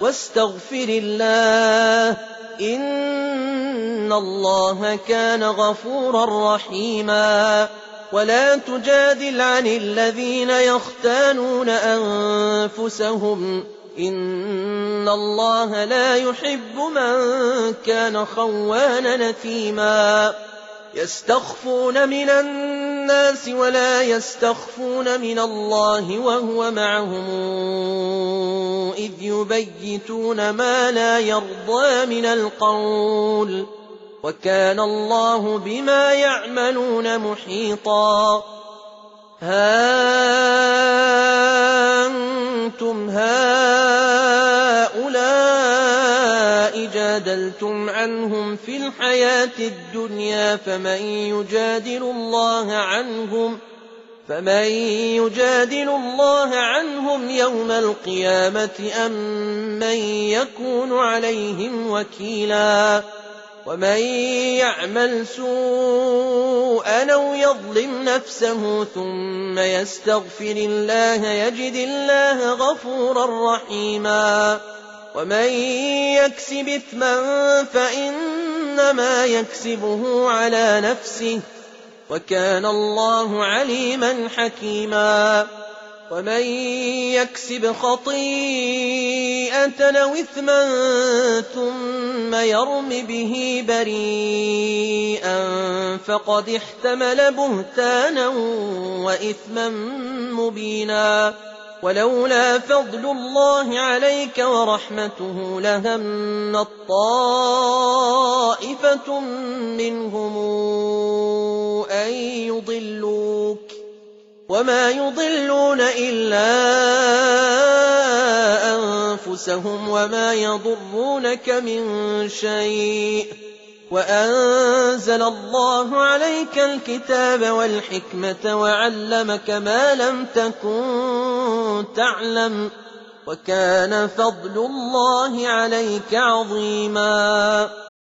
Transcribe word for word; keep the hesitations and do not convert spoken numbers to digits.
واستغفر الله إن الله كان غفورا رحيما ولا تجادل عن الذين يختانون أنفسهم إن الله لا يحب من كان خوانا نثيما يستخفون من الناس ولا يستخفون من الله وهو معهم إذ يبيتون ما لا يرضى من القول وكان الله بما يعملون محيطا ها أنتم هؤلاء جادلتم عنهم في الحياة الدنيا فمن يجادل الله عنهم فمن يجادل الله عنهم يوم القيامة أم من يكون عليهم وكيلا ومن يعمل سوءا أو يظلم نفسه ثم يستغفر الله يجد الله غفورا رحيما ومن يكسب إثما فإنما يكسبه على نفسه وكان الله عليما حكيما ومن يكسب خطيئة أو إثما ثم يرم به بريئا فقد احتمل بهتانا وإثما مبينا ولولا فضل الله عليك ورحمته لهمت طائفة منهم أن يضلوك وما يضلون إلا أنفسهم وما يضرونك من شيء وأنزل الله عليك الكتاب والحكمة وعلمك ما لم تكن تعلم وكان فضل الله عليك عظيما